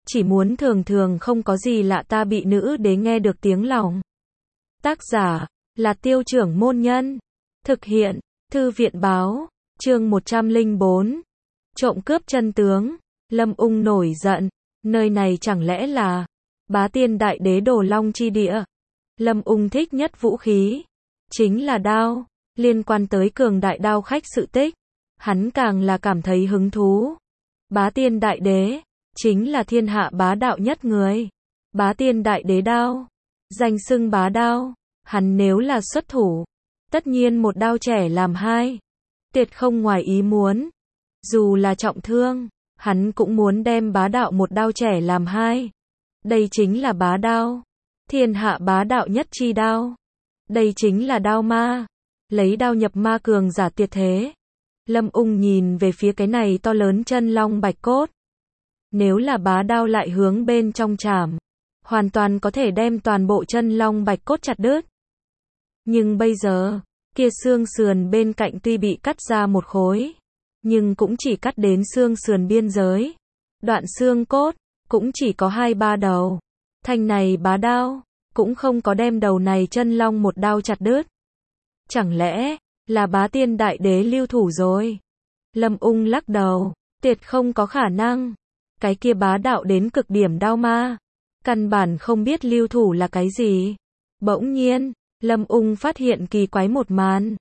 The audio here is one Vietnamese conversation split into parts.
chỉ muốn thường thường không có gì lạ ta bị nữ đế nghe được tiếng lòng. Tác giả là Tiêu Trưởng Môn Nhân. Thực hiện Thư viện Báo. Chương 104. Trộm cướp chân tướng. Lâm Ung nổi giận. Nơi này chẳng lẽ là Bá Tiên Đại Đế Đồ Long chi địa? Lâm Ung thích nhất vũ khí chính là đao. Liên quan tới cường đại đao khách sự tích, hắn càng là cảm thấy hứng thú. Bá Tiên Đại Đế chính là thiên hạ bá đạo nhất người. Bá Tiên Đại Đế đao, danh xưng bá đao, hắn nếu là xuất thủ, tất nhiên một đao trẻ làm hai, tuyệt không ngoài ý muốn. Dù là trọng thương, hắn cũng muốn đem bá đạo một đao trẻ làm hai. Đây chính là bá đao, thiên hạ bá đạo nhất chi đao. Đây chính là đao ma, lấy đao nhập ma cường giả tuyệt thế. Lâm Ung nhìn về phía cái này to lớn chân long bạch cốt. Nếu là bá đao lại hướng bên trong chạm, hoàn toàn có thể đem toàn bộ chân long bạch cốt chặt đứt. Nhưng bây giờ, kia xương sườn bên cạnh tuy bị cắt ra một khối, nhưng cũng chỉ cắt đến xương sườn biên giới. Đoạn xương cốt, cũng chỉ có 2-3 đầu. Thanh này bá đao, cũng không có đem đầu này chân long một đao chặt đứt. Chẳng lẽ là Bá Tiên Đại Đế lưu thủ rồi? Lâm Ung lắc đầu, tuyệt không có khả năng. Cái kia bá đạo đến cực điểm đao ma, căn bản không biết lưu thủ là cái gì. Bỗng nhiên, Lâm Ung phát hiện kỳ quái một màn.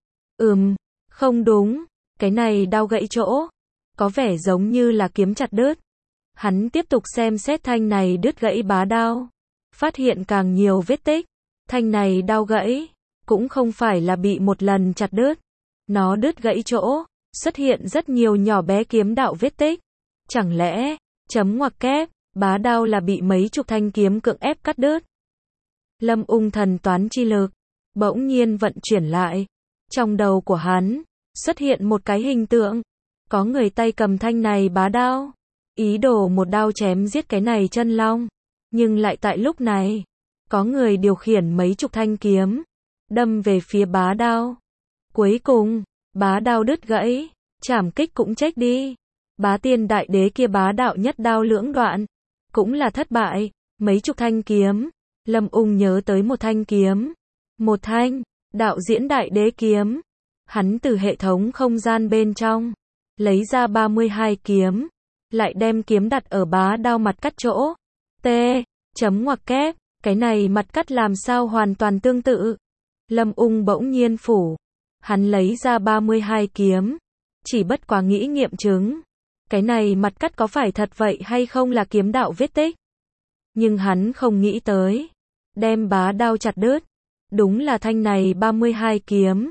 Không đúng, cái này đao gãy chỗ, có vẻ giống như là kiếm chặt đứt. Hắn tiếp tục xem xét thanh này đứt gãy bá đao, phát hiện càng nhiều vết tích. Thanh này đao gãy, cũng không phải là bị một lần chặt đứt. Nó đứt gãy chỗ, xuất hiện rất nhiều nhỏ bé kiếm đạo vết tích. Chẳng lẽ, chấm ngoặc kép, bá đao là bị mấy chục thanh kiếm cưỡng ép cắt đứt? Lâm Ung thần toán chi lực, bỗng nhiên vận chuyển lại. Trong đầu của hắn, xuất hiện một cái hình tượng. Có người tay cầm thanh này bá đao, ý đồ một đao chém giết cái này chân long. Nhưng lại tại lúc này, có người điều khiển mấy chục thanh kiếm, đâm về phía bá đao. Cuối cùng, bá đao đứt gãy, chảm kích cũng chết đi. Bá Tiên Đại Đế kia bá đạo nhất đao lưỡng đoạn, cũng là thất bại. Mấy chục thanh kiếm, Lâm Ung nhớ tới một thanh kiếm. Một thanh, Đạo Diễn Đại Đế kiếm. Hắn từ hệ thống không gian bên trong, lấy ra 32 kiếm, lại đem kiếm đặt ở bá đao mặt cắt chỗ. Chấm ngoặc kép, cái này mặt cắt làm sao hoàn toàn tương tự. Lâm Ung bỗng nhiên phủ. Hắn lấy ra 32 kiếm, chỉ bất quá nghĩ nghiệm chứng. Cái này mặt cắt có phải thật vậy hay không là kiếm đạo vết tích. Nhưng hắn không nghĩ tới, đem bá đao chặt đứt, đúng là thanh này 32 kiếm.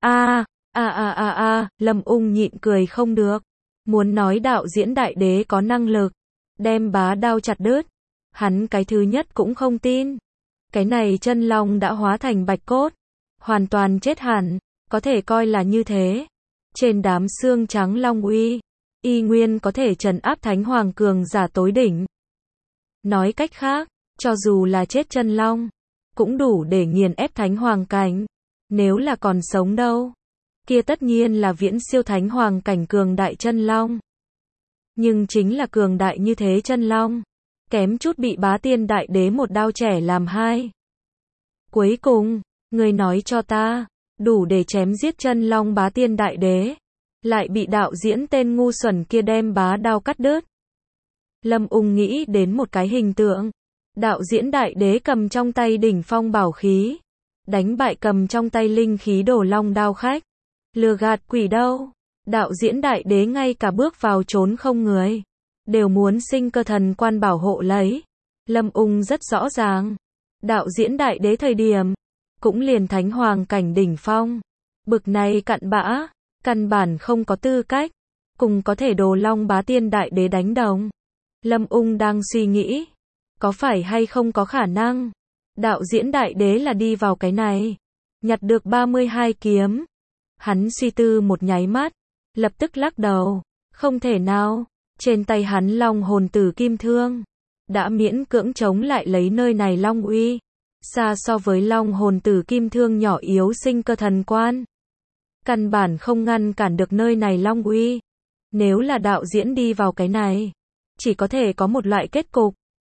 Lâm Ung nhịn cười không được. Muốn nói Đạo Diễn Đại Đế có năng lực đem bá đao chặt đứt, hắn cái thứ nhất cũng không tin. Cái này chân long đã hóa thành bạch cốt, hoàn toàn chết hẳn, có thể coi là như thế. Trên đám xương trắng long uy, y nguyên có thể trấn áp thánh hoàng cường giả tối đỉnh. Nói cách khác, cho dù là chết chân long, cũng đủ để nghiền ép thánh hoàng cảnh. Nếu là còn sống đâu, kia tất nhiên là viễn siêu thánh hoàng cảnh cường đại chân long. Nhưng chính là cường đại như thế chân long, kém chút bị Bá Tiên Đại Đế một đao trẻ làm hai. Cuối cùng, người nói cho ta, đủ để chém giết chân long Bá Tiên Đại Đế, lại bị đạo diễn tên ngu xuẩn kia đem bá đao cắt đứt. Lâm Ung nghĩ đến một cái hình tượng. Đạo diễn Đại Đế cầm trong tay đỉnh phong bảo khí, đánh bại cầm trong tay linh khí Đồ Long đao khách. Lừa gạt quỷ đâu. Đạo diễn Đại Đế ngay cả bước vào trốn không người, đều muốn sinh cơ thần quan bảo hộ lấy. Lâm Ung rất rõ ràng, Đạo diễn Đại Đế thời điểm, cũng liền thánh hoàng cảnh đỉnh phong. Bực này cặn bã, căn bản không có tư cách, cùng có thể Đồ Long Bá Tiên Đại Đế đánh đồng. Lâm Ung đang suy nghĩ, có phải hay không có khả năng, Đạo diễn Đại Đế là đi vào cái này, nhặt được 32 kiếm. Hắn suy tư một nháy mắt, lập tức lắc đầu, không thể nào. Trên tay hắn long hồn tử kim thương, đã miễn cưỡng chống lại lấy nơi này long uy, xa so với long hồn tử kim thương nhỏ yếu sinh cơ thần quan. Căn bản không ngăn cản được nơi này long uy. Nếu là đạo diễn đi vào cái này, chỉ có thể có một loại kết cục,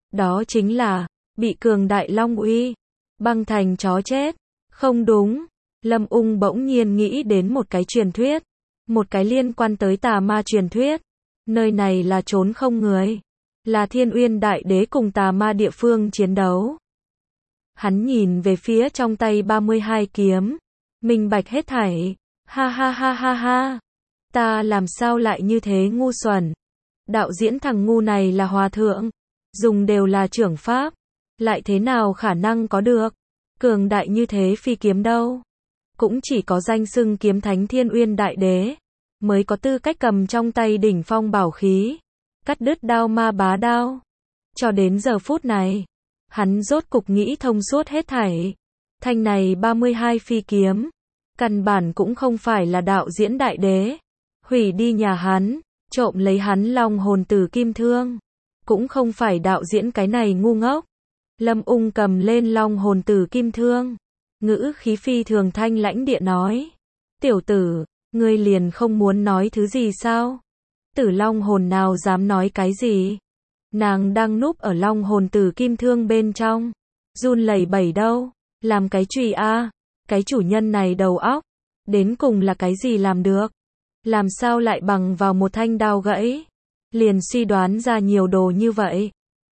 Đó chính là, bị cường đại long uy, băng thành chó chết. Không đúng, Lâm Ung bỗng nhiên nghĩ đến một cái truyền thuyết, một cái liên quan tới tà ma truyền thuyết. Nơi này là chốn không người, là Thiên Uyên Đại Đế cùng tà ma địa phương chiến đấu. Hắn nhìn về phía trong tay 32 kiếm, minh bạch hết thảy, ha ha ha ha ha. Ta làm sao lại như thế ngu xuẩn. Đạo diễn thằng ngu này là hòa thượng, dùng đều là trưởng pháp, lại thế nào khả năng có được cường đại như thế phi kiếm đâu. Cũng chỉ có danh xưng kiếm thánh Thiên Uyên Đại Đế mới có tư cách cầm trong tay đỉnh phong bảo khí, cắt đứt đao ma bá đao. Cho đến giờ phút này, hắn rốt cục nghĩ thông suốt hết thảy. Thanh này 32 phi kiếm, căn bản cũng không phải là đạo diễn đại đế hủy đi nhà hắn, trộm lấy hắn long hồn tử kim thương, cũng không phải đạo diễn cái này ngu ngốc. Lâm Ung cầm lên long hồn tử kim thương, ngữ khí phi thường thanh lãnh địa nói: "Tiểu tử, ngươi liền không muốn nói thứ gì sao?" Tử long hồn nào dám nói cái gì? Nàng đang núp ở long hồn tử kim thương bên trong, run lẩy bẩy đâu, làm cái chùy a, cái chủ nhân này đầu óc, đến cùng là cái gì làm được? Làm sao lại bằng vào một thanh đao gãy, liền suy đoán ra nhiều đồ như vậy?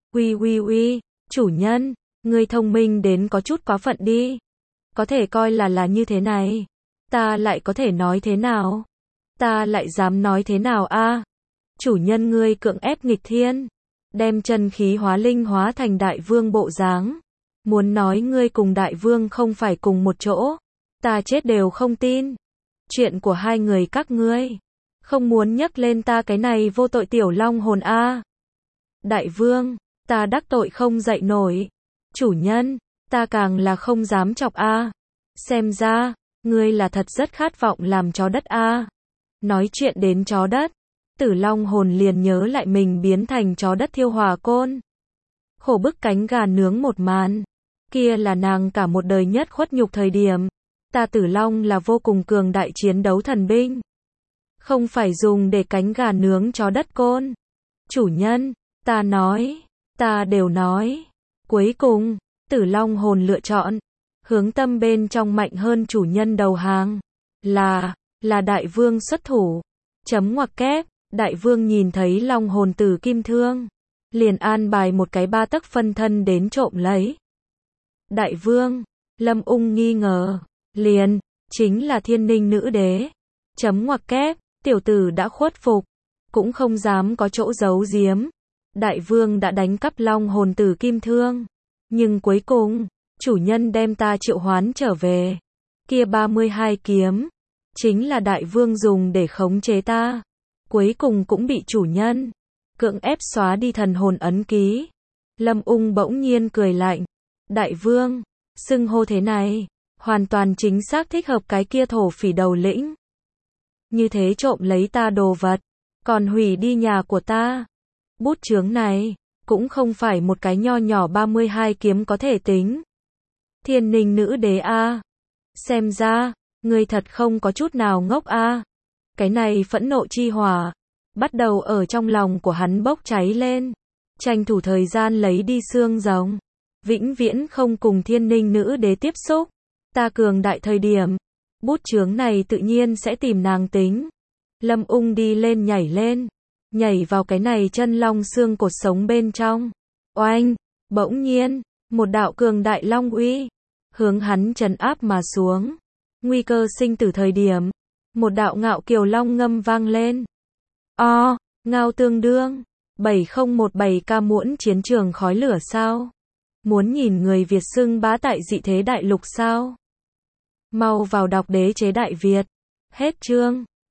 Uy, chủ nhân, ngươi thông minh đến có chút quá phận đi. Có thể coi là như thế này, ta lại có thể nói thế nào? Ta lại dám nói thế nào a? Chủ nhân ngươi cưỡng ép nghịch thiên, đem chân khí hóa linh hóa thành đại vương bộ dáng. Muốn nói ngươi cùng đại vương không phải cùng một chỗ, ta chết đều không tin. Chuyện của hai người các ngươi, không muốn nhắc lên ta cái này vô tội tiểu long hồn a. Đại vương, ta đắc tội không dậy nổi. Chủ nhân, ta càng là không dám chọc a. Xem ra, ngươi là thật rất khát vọng làm chó đất a. Nói chuyện đến chó đất, Tử long hồn liền nhớ lại mình biến thành chó đất thiêu hỏa côn. Khổ bức cánh gà nướng một màn. Kia là nàng cả một đời nhất khuất nhục thời điểm. Ta Tử long là vô cùng cường đại chiến đấu thần binh. Không phải dùng để cánh gà nướng chó đất côn. Chủ nhân, ta đều nói. Cuối cùng, Tử long hồn lựa chọn hướng tâm bên trong mạnh hơn chủ nhân đầu hàng. Là đại vương xuất thủ. Chấm ngoặc kép, đại vương nhìn thấy long hồn tử kim thương, liền an bài một cái 3 tấc phân thân đến trộm lấy. Đại vương, Lâm Ung nghi ngờ, liền, chính là Thiên Ninh nữ đế. Chấm ngoặc kép, tiểu tử đã khuất phục, cũng không dám có chỗ giấu giếm. Đại vương đã đánh cắp long hồn tử kim thương, nhưng cuối cùng, chủ nhân đem ta triệu hoán trở về. Kia 32 kiếm, chính là đại vương dùng để khống chế ta. Cuối cùng cũng bị chủ nhân cưỡng ép xóa đi thần hồn ấn ký. Lâm Ung bỗng nhiên cười lạnh. Đại vương, xưng hô thế này, hoàn toàn chính xác thích hợp cái kia thổ phỉ đầu lĩnh. Như thế trộm lấy ta đồ vật, còn hủy đi nhà của ta. Bút chướng này, cũng không phải một cái nho nhỏ 32 kiếm có thể tính. Thiên Ninh nữ đế a, xem ra, ngươi thật không có chút nào ngốc a. Cái này phẫn nộ chi hỏa, bắt đầu ở trong lòng của hắn bốc cháy lên. Tranh thủ thời gian lấy đi xương rồng. Vĩnh viễn không cùng Thiên Ninh nữ đế tiếp xúc. Ta cường đại thời điểm, bút chướng này tự nhiên sẽ tìm nàng tính. Lâm Ung đi lên, nhảy vào cái này chân long xương cột sống bên trong. Oanh, bỗng nhiên, một đạo cường đại long uy hướng hắn trấn áp mà xuống. Nguy cơ sinh tử thời điểm, một đạo ngạo kiều long ngâm vang lên. Ngao tương đương, 7017 ca muỗng chiến trường khói lửa sao? Muốn nhìn người Việt xưng bá tại dị thế đại lục sao? Mau vào đọc Đế chế Đại Việt. Hết chương.